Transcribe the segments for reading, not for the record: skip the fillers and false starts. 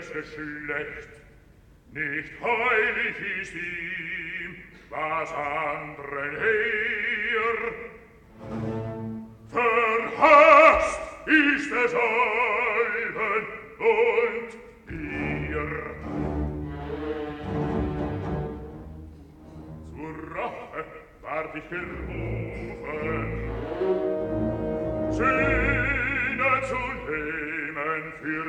jedes Geschlecht. Nicht heilig ist ihm, was anderen her. Verhasst ist es allen und mir. Zur Rache ward ich gerufen, Söhne zu nehmen für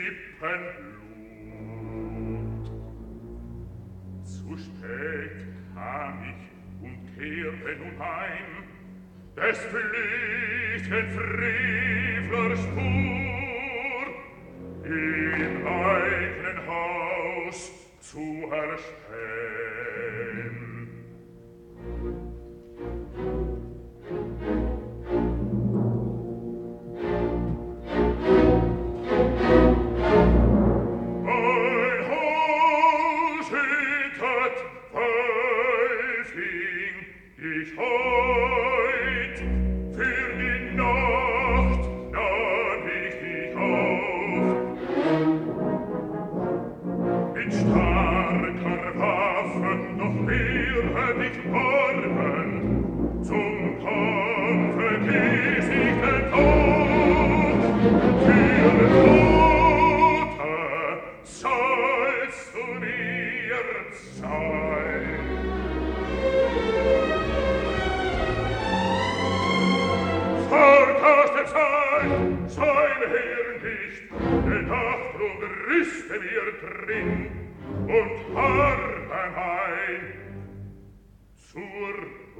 Sippenblut. Zu spät kam ich und kehrte nun heim, des flüchtigen Frevler Spur im eigenen Haus zu erstehen. Mein Haus hittert, weil fing ich heut, für die Nacht nahm ich dich auf. Mit starker Waffe noch wehre dich warnen, zum Kampfe gieß ich den Tod. Für den Vater sollst du mir sein. Verkaste Zeit, sein Herr nicht, denn Achtung rüste mir drin und harre ein zur